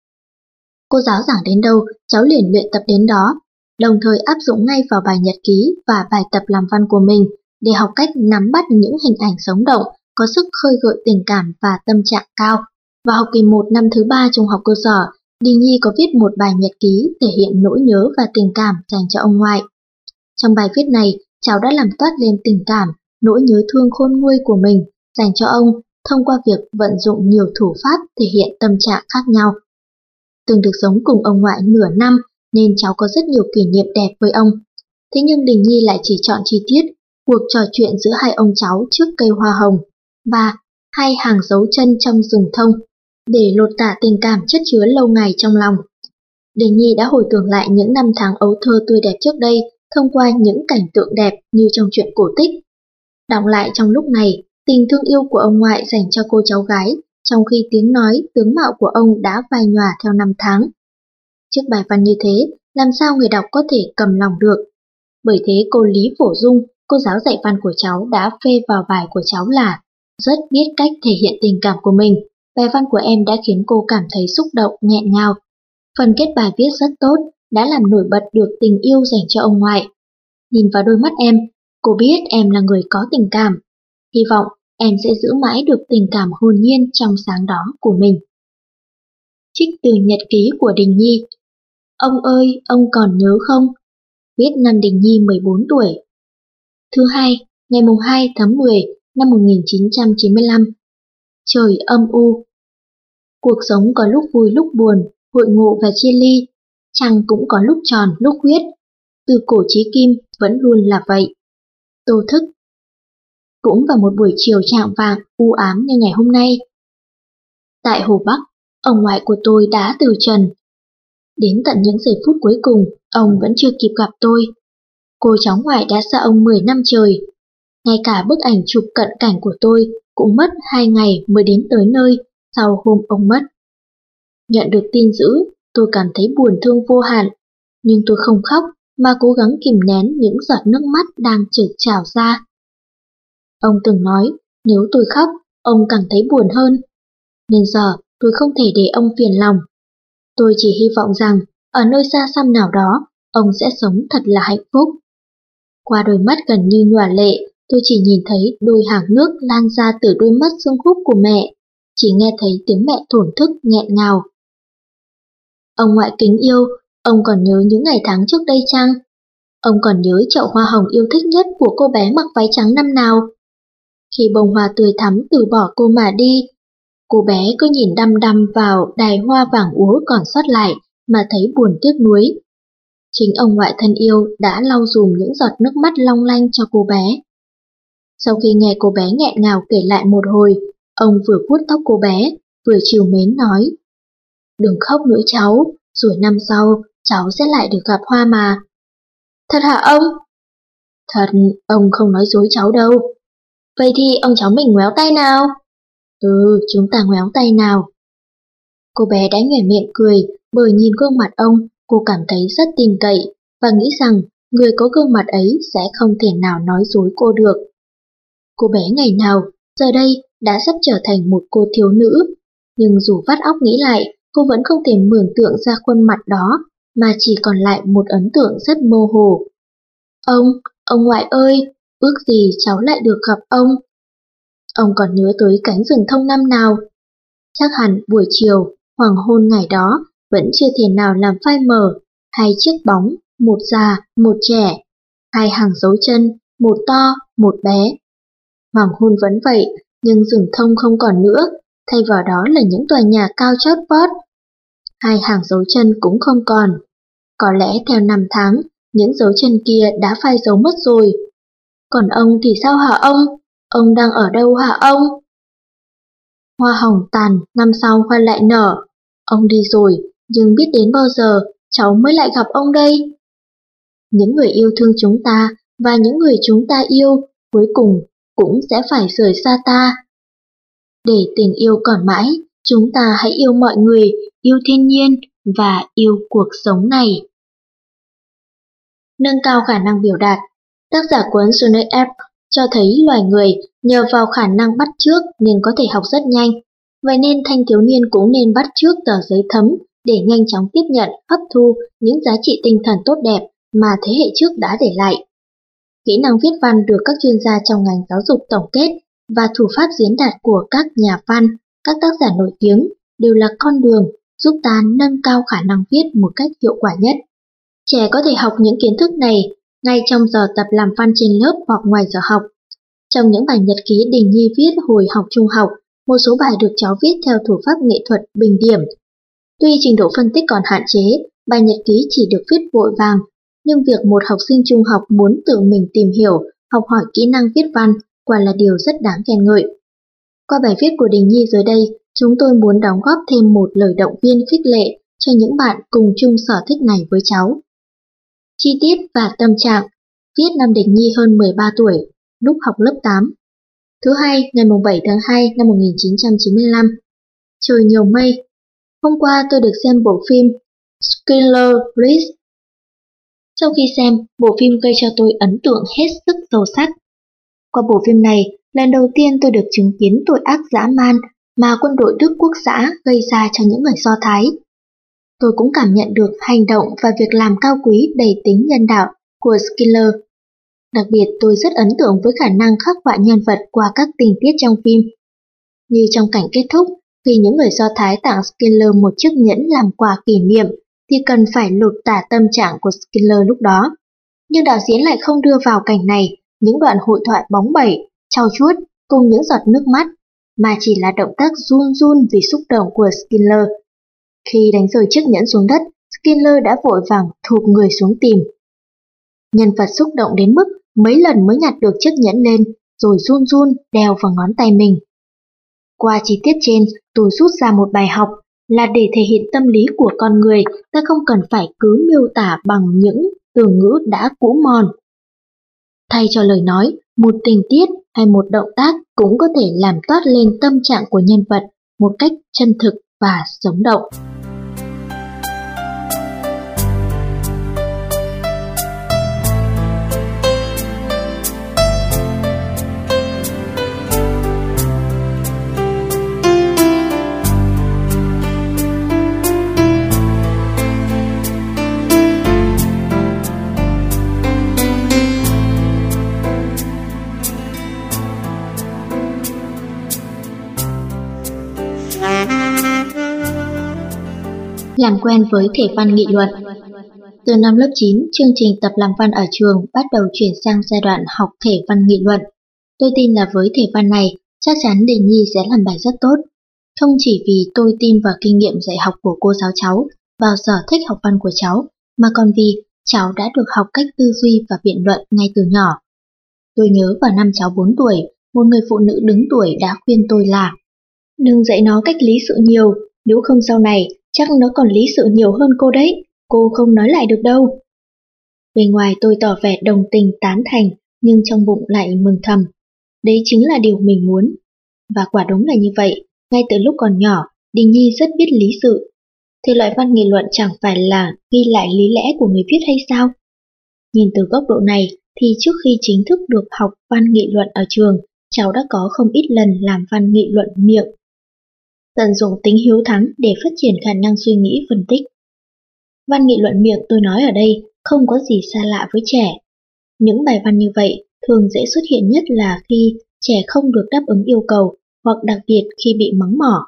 Cô giáo giảng đến đâu, cháu liền luyện tập đến đó, đồng thời áp dụng ngay vào bài nhật ký và bài tập làm văn của mình để học cách nắm bắt những hình ảnh sống động, có sức khơi gợi tình cảm và tâm trạng cao. Vào học kỳ một năm thứ ba trung học cơ sở, Đình Nhi có viết một bài nhật ký thể hiện nỗi nhớ và tình cảm dành cho ông ngoại. Trong bài viết này, cháu đã làm toát lên tình cảm, nỗi nhớ thương khôn nguôi của mình dành cho ông thông qua việc vận dụng nhiều thủ pháp thể hiện tâm trạng khác nhau. Từng được sống cùng ông ngoại nửa năm nên cháu có rất nhiều kỷ niệm đẹp với ông. Thế nhưng Đình Nhi lại chỉ chọn chi tiết cuộc trò chuyện giữa hai ông cháu trước cây hoa hồng và hai hàng dấu chân trong rừng thông để lột tả tình cảm chất chứa lâu ngày trong lòng. Đình Nhi đã hồi tưởng lại những năm tháng ấu thơ tươi đẹp trước đây thông qua những cảnh tượng đẹp như trong truyện cổ tích. Đọc lại trong lúc này, tình thương yêu của ông ngoại dành cho cô cháu gái, trong khi tiếng nói, tướng mạo của ông đã phai nhòa theo năm tháng. Trước bài văn như thế, làm sao người đọc có thể cầm lòng được? Bởi thế cô Lý Phổ Dung, cô giáo dạy văn của cháu đã phê vào bài của cháu là rất biết cách thể hiện tình cảm của mình. Bài văn của em đã khiến cô cảm thấy xúc động, nghẹn ngào. Phần kết bài viết rất tốt, đã làm nổi bật được tình yêu dành cho ông ngoại. Nhìn vào đôi mắt em, cô biết em là người có tình cảm. Hy vọng em sẽ giữ mãi được tình cảm hồn nhiên trong sáng đó của mình. Trích từ nhật ký của Đình Nhi. Ông ơi, ông còn nhớ không? Viết năm Đình Nhi mười bốn tuổi. Thứ hai, ngày mùng hai tháng mười năm một nghìn chín trăm chín mươi lăm. Trời âm u. Cuộc sống có lúc vui lúc buồn, hội ngộ và chia ly. Trăng cũng có lúc tròn lúc khuyết. Từ cổ chí kim vẫn luôn là vậy. Tô Thức. Cũng vào một buổi chiều chạng vạng u ám như ngày hôm nay, Tại Hồ Bắc, ông ngoại của tôi đã từ trần. Đến tận những giây phút cuối cùng, ông vẫn chưa kịp gặp tôi. Cô cháu ngoại đã xa ông mười năm trời. Ngay cả bức ảnh chụp cận cảnh của tôi cũng mất hai ngày mới đến tới nơi sau hôm ông mất. Nhận được tin dữ, tôi cảm thấy buồn thương vô hạn, nhưng tôi không khóc mà cố gắng kìm nén những giọt nước mắt đang chực trào ra. Ông từng nói, nếu tôi khóc, ông càng thấy buồn hơn. Nên giờ tôi không thể để ông phiền lòng. Tôi chỉ hy vọng rằng ở nơi xa xăm nào đó, ông sẽ sống thật là hạnh phúc. Qua đôi mắt gần như nhòa lệ, tôi chỉ nhìn thấy đôi hàng nước lan ra từ đôi mắt sưng húp của mẹ, chỉ nghe thấy tiếng mẹ thổn thức nghẹn ngào. Ông ngoại kính yêu, ông còn nhớ những ngày tháng trước đây chăng? Ông còn nhớ chậu hoa hồng yêu thích nhất của cô bé mặc váy trắng năm nào? Khi bông hoa tươi thắm từ bỏ cô mà đi, cô bé cứ nhìn đăm đăm vào đài hoa vàng úa còn sót lại mà thấy buồn tiếc nuối. Chính ông ngoại thân yêu đã lau dùm những giọt nước mắt long lanh cho cô bé. Sau khi nghe cô bé nghẹn ngào kể lại một hồi, ông vừa vuốt tóc cô bé, vừa trìu mến nói: "Đừng khóc nữa cháu, rồi năm sau cháu sẽ lại được gặp Hoa mà." "Thật hả ông?" "Thật, ông không nói dối cháu đâu." "Vậy thì ông cháu mình ngoéo tay nào." "Ừ, chúng ta ngoéo tay nào." Cô bé đã nhoẻn miệng cười, bởi nhìn gương mặt ông, cô cảm thấy rất tin cậy và nghĩ rằng người có gương mặt ấy sẽ không thể nào nói dối cô được. Cô bé ngày nào, giờ đây đã sắp trở thành một cô thiếu nữ, nhưng dù vắt óc nghĩ lại, cô vẫn không thể mường tượng ra khuôn mặt đó, mà chỉ còn lại một ấn tượng rất mơ hồ. Ông, ông ngoại ơi, ước gì cháu lại được gặp ông. Ông còn nhớ tới cánh rừng thông năm nào? Chắc hẳn buổi chiều, hoàng hôn ngày đó vẫn chưa thể nào làm phai mờ hai chiếc bóng, một già, một trẻ, hai hàng dấu chân, một to, một bé. Hoàng hôn vẫn vậy, nhưng rừng thông không còn nữa, thay vào đó là những tòa nhà cao chót vót. Hai hàng dấu chân cũng không còn. Có lẽ theo năm tháng, những dấu chân kia đã phai dấu mất rồi. Còn ông thì sao hả ông? Ông đang ở đâu hả ông? Hoa hồng tàn, năm sau hoa lại nở. Ông đi rồi, nhưng biết đến bao giờ cháu mới lại gặp ông đây? Những người yêu thương chúng ta và những người chúng ta yêu cuối cùng cũng sẽ phải rời xa ta. Để tình yêu còn mãi, chúng ta hãy yêu mọi người, yêu thiên nhiên và yêu cuộc sống này. Nâng cao khả năng biểu đạt. Tác giả cuốn Sonnet App cho thấy loài người nhờ vào khả năng bắt chước nên có thể học rất nhanh. Vậy nên thanh thiếu niên cũng nên bắt chước tờ giấy thấm để nhanh chóng tiếp nhận, hấp thu những giá trị tinh thần tốt đẹp mà thế hệ trước đã để lại. Kỹ năng viết văn được các chuyên gia trong ngành giáo dục tổng kết và thủ pháp diễn đạt của các nhà văn, các tác giả nổi tiếng đều là con đường giúp ta nâng cao khả năng viết một cách hiệu quả nhất. Trẻ có thể học những kiến thức này ngay trong giờ tập làm văn trên lớp hoặc ngoài giờ học. Trong những bài nhật ký Đình Nhi viết hồi học trung học, một số bài được cháu viết theo thủ pháp nghệ thuật bình điểm. Tuy trình độ phân tích còn hạn chế, bài nhật ký chỉ được viết vội vàng, nhưng việc một học sinh trung học muốn tự mình tìm hiểu, học hỏi kỹ năng viết văn quả là điều rất đáng khen ngợi. Qua bài viết của Đình Nhi dưới đây, chúng tôi muốn đóng góp thêm một lời động viên khích lệ cho những bạn cùng chung sở thích này với cháu. Chi tiết và tâm trạng. Viết năm Đình Nhi hơn mười ba tuổi, lúc học lớp tám. Thứ hai, ngày bảy tháng hai năm một nghìn chín trăm chín mươi lăm. Trời nhiều mây. Hôm qua tôi được xem bộ phim Schindler's List. Sau khi xem, bộ phim gây cho tôi ấn tượng hết sức sâu sắc. Qua bộ phim này, lần đầu tiên tôi được chứng kiến tội ác dã man mà quân đội Đức Quốc xã gây ra cho những người Do Thái. Tôi cũng cảm nhận được hành động và việc làm cao quý đầy tính nhân đạo của Schindler. Đặc biệt tôi rất ấn tượng với khả năng khắc họa nhân vật qua các tình tiết trong phim. Như trong cảnh kết thúc, khi những người Do Thái tặng Schindler một chiếc nhẫn làm quà kỷ niệm, thì cần phải lột tả tâm trạng của Schindler lúc đó. Nhưng đạo diễn lại không đưa vào cảnh này những đoạn hội thoại bóng bẩy, trau chuốt cùng những giọt nước mắt, mà chỉ là động tác run run vì xúc động của Schindler. Khi đánh rơi chiếc nhẫn xuống đất, Schindler đã vội vàng thụp người xuống tìm. Nhân vật xúc động đến mức mấy lần mới nhặt được chiếc nhẫn lên, rồi run run đeo vào ngón tay mình. Qua chi tiết trên, tôi rút ra một bài học là để thể hiện tâm lý của con người, ta không cần phải cứ miêu tả bằng những từ ngữ đã cũ mòn. Thay cho lời nói, một tình tiết hay một động tác cũng có thể làm toát lên tâm trạng của nhân vật một cách chân thực và sống động. Làm quen với thể văn nghị luận. Từ năm lớp chín, chương trình tập làm văn ở trường bắt đầu chuyển sang giai đoạn học thể văn nghị luận. Tôi tin là với thể văn này, chắc chắn Đình Nhi sẽ làm bài rất tốt. Không chỉ vì tôi tin vào kinh nghiệm dạy học của cô giáo cháu, vào sở thích học văn của cháu, mà còn vì cháu đã được học cách tư duy và biện luận ngay từ nhỏ. Tôi nhớ vào năm cháu bốn tuổi, một người phụ nữ đứng tuổi đã khuyên tôi là đừng dạy nó cách lý sự nhiều, nếu không sau này chắc nó còn lý sự nhiều hơn cô đấy, cô không nói lại được đâu. Bên ngoài tôi tỏ vẻ đồng tình tán thành, nhưng trong bụng lại mừng thầm. Đấy chính là điều mình muốn. Và quả đúng là như vậy, ngay từ lúc còn nhỏ, Đình Nhi rất biết lý sự. Thể loại văn nghị luận chẳng phải là ghi lại lý lẽ của người viết hay sao? Nhìn từ góc độ này, thì trước khi chính thức được học văn nghị luận ở trường, cháu đã có không ít lần làm văn nghị luận miệng. Tận dụng tính hiếu thắng để phát triển khả năng suy nghĩ phân tích. Văn nghị luận miệng tôi nói ở đây không có gì xa lạ với trẻ. Những bài văn như vậy thường dễ xuất hiện nhất là khi trẻ không được đáp ứng yêu cầu, hoặc đặc biệt khi bị mắng mỏ.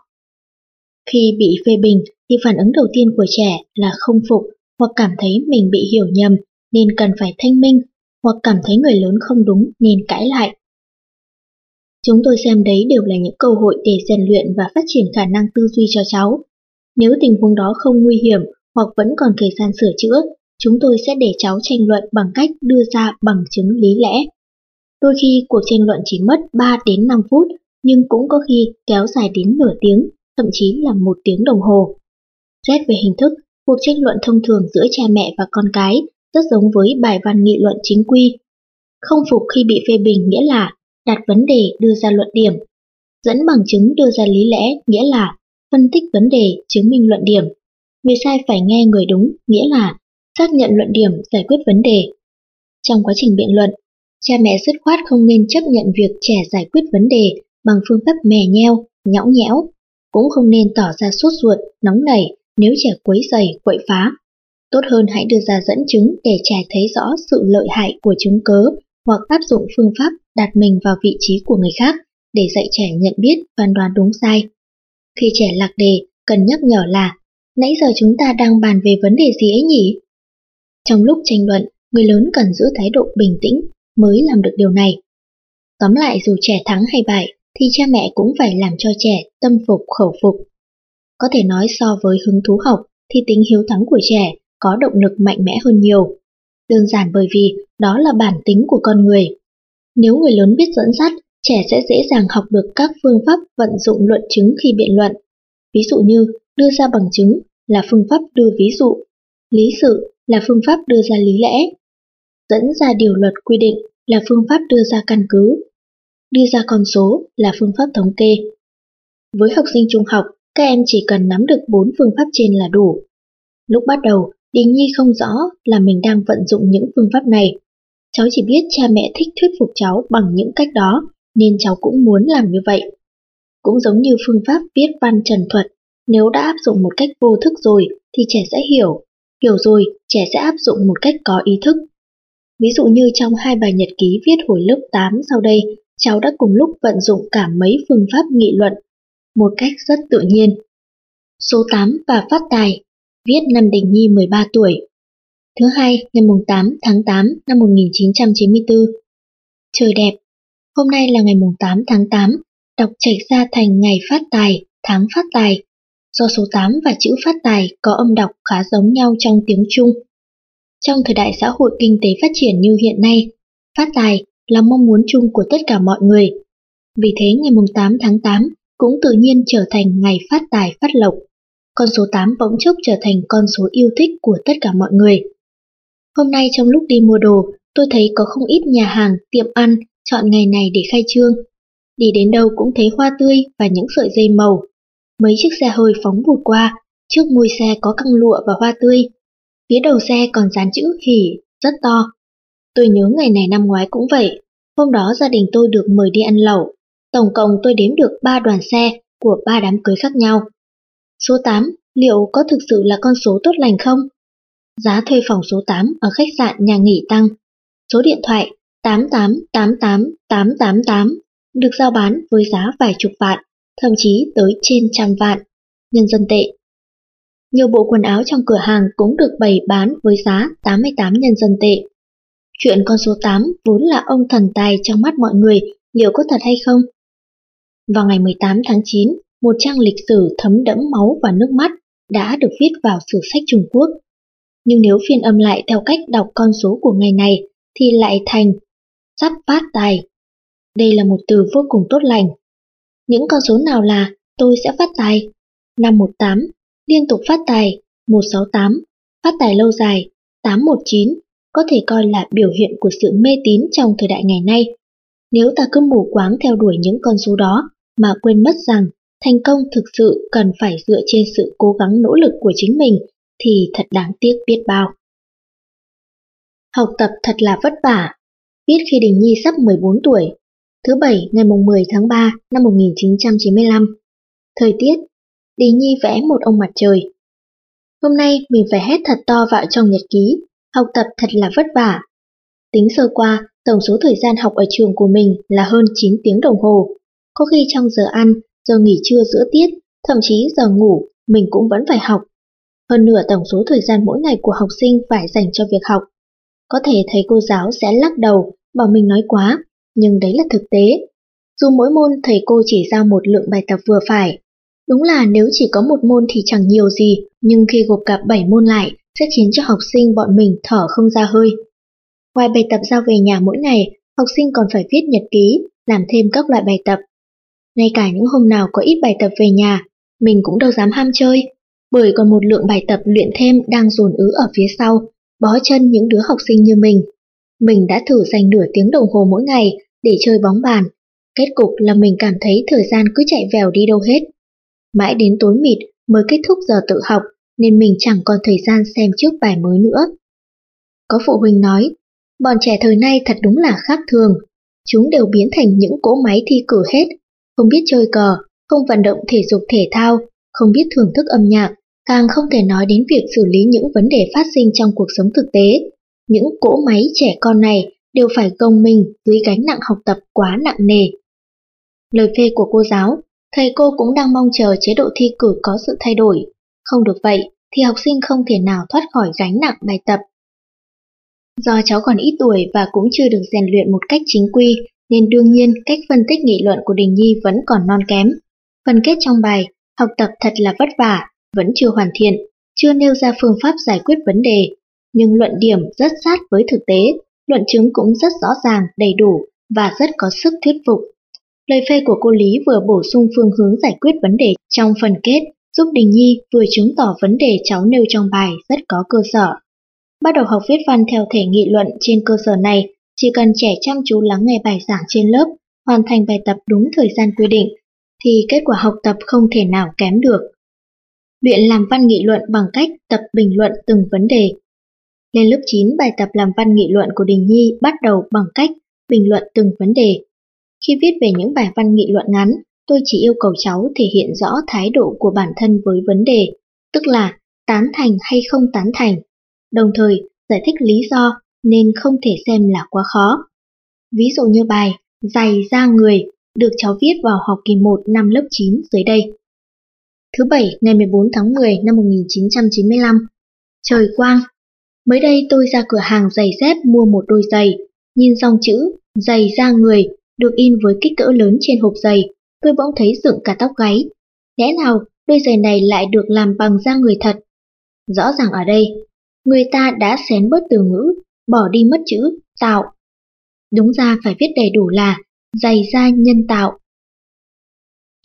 Khi bị phê bình thì phản ứng đầu tiên của trẻ là không phục, hoặc cảm thấy mình bị hiểu nhầm nên cần phải thanh minh, hoặc cảm thấy người lớn không đúng nên cãi lại. Chúng tôi xem đấy đều là những cơ hội để rèn luyện và phát triển khả năng tư duy cho cháu. Nếu tình huống đó không nguy hiểm hoặc vẫn còn thời gian sửa chữa, chúng tôi sẽ để cháu tranh luận bằng cách đưa ra bằng chứng lý lẽ. Đôi khi cuộc tranh luận chỉ mất ba đến năm phút, nhưng cũng có khi kéo dài đến nửa tiếng, thậm chí là một tiếng đồng hồ. Xét về hình thức, cuộc tranh luận thông thường giữa cha mẹ và con cái rất giống với bài văn nghị luận chính quy. Không phục khi bị phê bình nghĩa là đặt vấn đề đưa ra luận điểm, dẫn bằng chứng đưa ra lý lẽ nghĩa là phân tích vấn đề chứng minh luận điểm, người sai phải nghe người đúng nghĩa là xác nhận luận điểm giải quyết vấn đề. Trong quá trình biện luận, cha mẹ dứt khoát không nên chấp nhận việc trẻ giải quyết vấn đề bằng phương pháp mè nheo, nhõng nhẽo, cũng không nên tỏ ra sốt ruột, nóng nảy nếu trẻ quấy rầy, quậy phá. Tốt hơn hãy đưa ra dẫn chứng để trẻ thấy rõ sự lợi hại của chứng cớ, hoặc áp dụng phương pháp đặt mình vào vị trí của người khác để dạy trẻ nhận biết, phán đoán đúng sai. Khi trẻ lạc đề, cần nhắc nhở là nãy giờ chúng ta đang bàn về vấn đề gì ấy nhỉ? Trong lúc tranh luận, người lớn cần giữ thái độ bình tĩnh mới làm được điều này. Tóm lại, dù trẻ thắng hay bại, thì cha mẹ cũng phải làm cho trẻ tâm phục khẩu phục. Có thể nói so với hứng thú học thì tính hiếu thắng của trẻ có động lực mạnh mẽ hơn nhiều. Đơn giản bởi vì đó là bản tính của con người. Nếu người lớn biết dẫn dắt, trẻ sẽ dễ dàng học được các phương pháp vận dụng luận chứng khi biện luận. Ví dụ như đưa ra bằng chứng là phương pháp đưa ví dụ, lý sự là phương pháp đưa ra lý lẽ, dẫn ra điều luật quy định là phương pháp đưa ra căn cứ, đưa ra con số là phương pháp thống kê. Với học sinh trung học, các em chỉ cần nắm được bốn phương pháp trên là đủ. Lúc bắt đầu, Đình Nhi không rõ là mình đang vận dụng những phương pháp này. Cháu chỉ biết cha mẹ thích thuyết phục cháu bằng những cách đó, nên cháu cũng muốn làm như vậy. Cũng giống như phương pháp viết văn trần thuật, nếu đã áp dụng một cách vô thức rồi thì trẻ sẽ hiểu, hiểu rồi trẻ sẽ áp dụng một cách có ý thức. Ví dụ như trong hai bài nhật ký viết hồi lớp tám sau đây, cháu đã cùng lúc vận dụng cả mấy phương pháp nghị luận, một cách rất tự nhiên. Số tám và phát tài, viết năm Đình Nhi mười ba tuổi. Thứ hai, ngày tám tháng tám năm một nghìn chín trăm chín mươi tư. Trời đẹp, hôm nay là ngày tám tháng tám, đọc chệch ra thành ngày phát tài, tháng phát tài. Do số tám và chữ phát tài có âm đọc khá giống nhau trong tiếng Trung. Trong thời đại xã hội kinh tế phát triển như hiện nay, phát tài là mong muốn chung của tất cả mọi người. Vì thế ngày tám tháng tám, cũng tự nhiên trở thành ngày phát tài phát lộc. Con số tám bỗng chốc trở thành con số yêu thích của tất cả mọi người. Hôm nay trong lúc đi mua đồ, tôi thấy có không ít nhà hàng, tiệm ăn chọn ngày này để khai trương. Đi đến đâu cũng thấy hoa tươi và những sợi dây màu. Mấy chiếc xe hơi phóng vụt qua, trước mui xe có căng lụa và hoa tươi. Phía đầu xe còn dán chữ hỉ rất to. Tôi nhớ ngày này năm ngoái cũng vậy. Hôm đó gia đình tôi được mời đi ăn lẩu. Tổng cộng tôi đếm được ba đoàn xe của ba đám cưới khác nhau. Số tám liệu có thực sự là con số tốt lành không? Giá thuê phòng số tám ở khách sạn nhà nghỉ tăng. Số điện thoại tám tám tám tám tám tám tám được giao bán với giá vài chục vạn, thậm chí tới trên trăm vạn nhân dân tệ. Nhiều bộ quần áo trong cửa hàng cũng được bày bán với giá tám mươi tám nhân dân tệ. Chuyện con số tám vốn là ông thần tài trong mắt mọi người, liệu có thật hay không? Vào ngày mười tám tháng chín, một trang lịch sử thấm đẫm máu và nước mắt đã được viết vào sử sách Trung Quốc. Nhưng nếu phiên âm lại theo cách đọc con số của ngày này thì lại thành sắp phát tài. Đây là một từ vô cùng tốt lành. Những con số nào là tôi sẽ phát tài? năm một tám, liên tục phát tài, một sáu tám, phát tài lâu dài, tám một chín, có thể coi là biểu hiện của sự mê tín trong thời đại ngày nay. Nếu ta cứ mù quáng theo đuổi những con số đó mà quên mất rằng thành công thực sự cần phải dựa trên sự cố gắng nỗ lực của chính mình thì thật đáng tiếc biết bao. Học tập thật là vất vả. Viết khi Đình Nhi sắp mười bốn tuổi. Thứ Bảy ngày mười tháng ba năm một nghìn chín trăm chín mươi lăm. Thời tiết, Đình Nhi vẽ một ông mặt trời. Hôm nay mình phải hét thật to vào trong nhật ký. Học tập thật là vất vả. Tính sơ qua, tổng số thời gian học ở trường của mình là hơn chín tiếng đồng hồ. Có khi trong giờ ăn, giờ nghỉ trưa giữa tiết, thậm chí giờ ngủ, mình cũng vẫn phải học. Hơn nửa tổng số thời gian mỗi ngày của học sinh phải dành cho việc học. Có thể thầy cô giáo sẽ lắc đầu, bảo mình nói quá, nhưng đấy là thực tế. Dù mỗi môn thầy cô chỉ giao một lượng bài tập vừa phải. Đúng là nếu chỉ có một môn thì chẳng nhiều gì, nhưng khi gộp cả bảy môn lại sẽ khiến cho học sinh bọn mình thở không ra hơi. Ngoài bài tập giao về nhà mỗi ngày, học sinh còn phải viết nhật ký, làm thêm các loại bài tập. Ngay cả những hôm nào có ít bài tập về nhà, mình cũng đâu dám ham chơi, bởi còn một lượng bài tập luyện thêm đang dồn ứ ở phía sau, bó chân những đứa học sinh như mình. Mình đã thử dành nửa tiếng đồng hồ mỗi ngày để chơi bóng bàn, kết cục là mình cảm thấy thời gian cứ chạy vèo đi đâu hết. Mãi đến tối mịt mới kết thúc giờ tự học nên mình chẳng còn thời gian xem trước bài mới nữa. Có phụ huynh nói, bọn trẻ thời nay thật đúng là khác thường, chúng đều biến thành những cỗ máy thi cử hết, không biết chơi cờ, không vận động thể dục thể thao, không biết thưởng thức âm nhạc, càng không thể nói đến việc xử lý những vấn đề phát sinh trong cuộc sống thực tế. Những cỗ máy trẻ con này đều phải gồng mình dưới gánh nặng học tập quá nặng nề. Lời phê của cô giáo, thầy cô cũng đang mong chờ chế độ thi cử có sự thay đổi. Không được vậy thì học sinh không thể nào thoát khỏi gánh nặng bài tập. Do cháu còn ít tuổi và cũng chưa được rèn luyện một cách chính quy, nên đương nhiên cách phân tích nghị luận của Đình Nhi vẫn còn non kém. Phần kết trong bài, học tập thật là vất vả, vẫn chưa hoàn thiện, chưa nêu ra phương pháp giải quyết vấn đề, nhưng luận điểm rất sát với thực tế, luận chứng cũng rất rõ ràng, đầy đủ và rất có sức thuyết phục. Lời phê của cô Lý vừa bổ sung phương hướng giải quyết vấn đề trong phần kết, giúp Đình Nhi vừa chứng tỏ vấn đề cháu nêu trong bài rất có cơ sở. Bắt đầu học viết văn theo thể nghị luận trên cơ sở này, chỉ cần trẻ chăm chú lắng nghe bài giảng trên lớp, hoàn thành bài tập đúng thời gian quy định, thì kết quả học tập không thể nào kém được. Luyện làm văn nghị luận bằng cách tập bình luận từng vấn đề. Lên lớp chín, bài tập làm văn nghị luận của Đình Nhi bắt đầu bằng cách bình luận từng vấn đề. Khi viết về những bài văn nghị luận ngắn, tôi chỉ yêu cầu cháu thể hiện rõ thái độ của bản thân với vấn đề, tức là tán thành hay không tán thành, đồng thời giải thích lý do nên không thể xem là quá khó. Ví dụ như bài Giày da người được cháu viết vào học kỳ một năm lớp chín dưới đây. Thứ Bảy ngày mười bốn tháng mười năm một nghìn chín trăm chín mươi lăm. Trời quang. Mới đây tôi ra cửa hàng giày dép mua một đôi giày, nhìn dòng chữ Giày da người được in với kích cỡ lớn trên hộp giày, tôi bỗng thấy dựng cả tóc gáy. Lẽ nào đôi giày này lại được làm bằng da người thật? Rõ ràng ở đây, người ta đã xén bớt từ ngữ, bỏ đi mất chữ tạo. Đúng ra phải viết đầy đủ là giày da nhân tạo.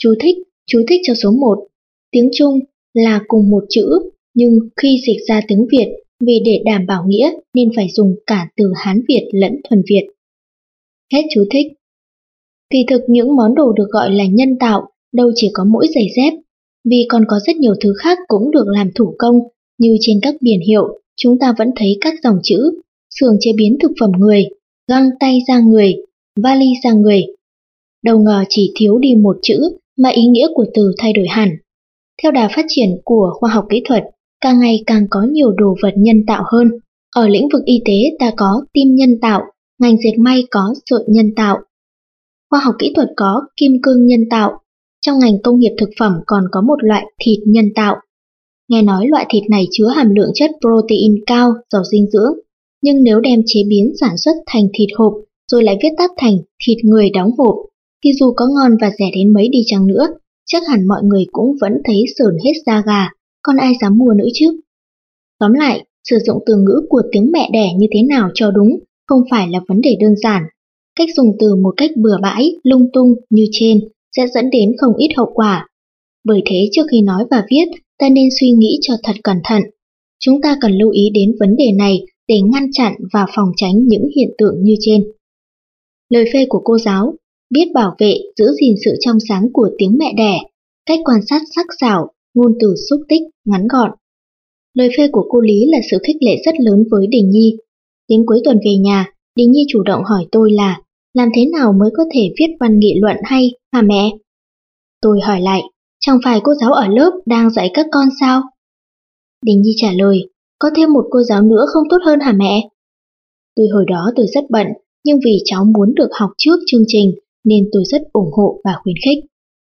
Chú thích, chú thích cho số một. Tiếng Trung là cùng một chữ, nhưng khi dịch ra tiếng Việt, vì để đảm bảo nghĩa nên phải dùng cả từ Hán Việt lẫn thuần Việt. Hết chú thích. Kỳ thực những món đồ được gọi là nhân tạo đâu chỉ có mỗi giày dép, vì còn có rất nhiều thứ khác cũng được làm thủ công, như trên các biển hiệu, chúng ta vẫn thấy các dòng chữ xưởng chế biến thực phẩm người, găng tay da người, vali da người. Đâu ngờ chỉ thiếu đi một chữ mà ý nghĩa của từ thay đổi hẳn. Theo đà phát triển của khoa học kỹ thuật, càng ngày càng có nhiều đồ vật nhân tạo hơn. Ở lĩnh vực y tế ta có tim nhân tạo, ngành dệt may có sợi nhân tạo. Khoa học kỹ thuật có kim cương nhân tạo. Trong ngành công nghiệp thực phẩm còn có một loại thịt nhân tạo. Nghe nói loại thịt này chứa hàm lượng chất protein cao, giàu dinh dưỡng, nhưng nếu đem chế biến sản xuất thành thịt hộp rồi lại viết tắt thành thịt người đóng hộp, thì dù có ngon và rẻ đến mấy đi chăng nữa, chắc hẳn mọi người cũng vẫn thấy sởn hết da gà, còn ai dám mua nữa chứ. Tóm lại, sử dụng từ ngữ của tiếng mẹ đẻ như thế nào cho đúng không phải là vấn đề đơn giản. Cách dùng từ một cách bừa bãi, lung tung như trên sẽ dẫn đến không ít hậu quả. Bởi thế trước khi nói và viết, ta nên suy nghĩ cho thật cẩn thận. Chúng ta cần lưu ý đến vấn đề này để ngăn chặn và phòng tránh những hiện tượng như trên. Lời phê của cô giáo: biết bảo vệ, giữ gìn sự trong sáng của tiếng mẹ đẻ, cách quan sát sắc sảo, ngôn từ xúc tích, ngắn gọn. Lời phê của cô Lý là sự khích lệ rất lớn với Đình Nhi. Đến cuối tuần về nhà, Đình Nhi chủ động hỏi tôi là làm thế nào mới có thể viết văn nghị luận hay hả mẹ? Tôi hỏi lại, chẳng phải cô giáo ở lớp đang dạy các con sao? Đình Nhi trả lời, có thêm một cô giáo nữa không tốt hơn hả mẹ? Tuy hồi đó tôi rất bận, nhưng vì cháu muốn được học trước chương trình nên tôi rất ủng hộ và khuyến khích.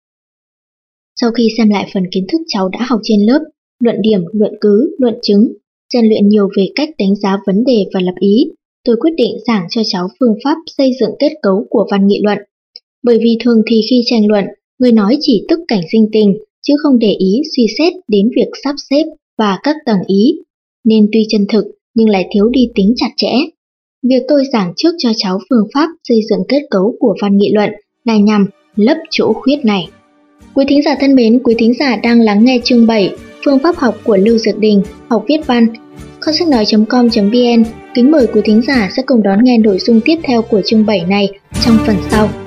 Sau khi xem lại phần kiến thức cháu đã học trên lớp, luận điểm, luận cứ, luận chứng, rèn luyện nhiều về cách đánh giá vấn đề và lập ý, tôi quyết định giảng cho cháu phương pháp xây dựng kết cấu của văn nghị luận. Bởi vì thường thì khi tranh luận, người nói chỉ tức cảnh sinh tình, chứ không để ý suy xét đến việc sắp xếp và các tầng ý, nên tuy chân thực nhưng lại thiếu đi tính chặt chẽ. Việc tôi giảng trước cho cháu phương pháp xây dựng kết cấu của văn nghị luận là nhằm lấp chỗ khuyết này. Quý thính giả thân mến, quý thính giả đang lắng nghe chương bảy, phương pháp học của Lưu Dược Đình, học viết văn. Kho sách nói chấm com chấm vn kính mời quý thính giả sẽ cùng đón nghe nội dung tiếp theo của chương bảy này trong phần sau.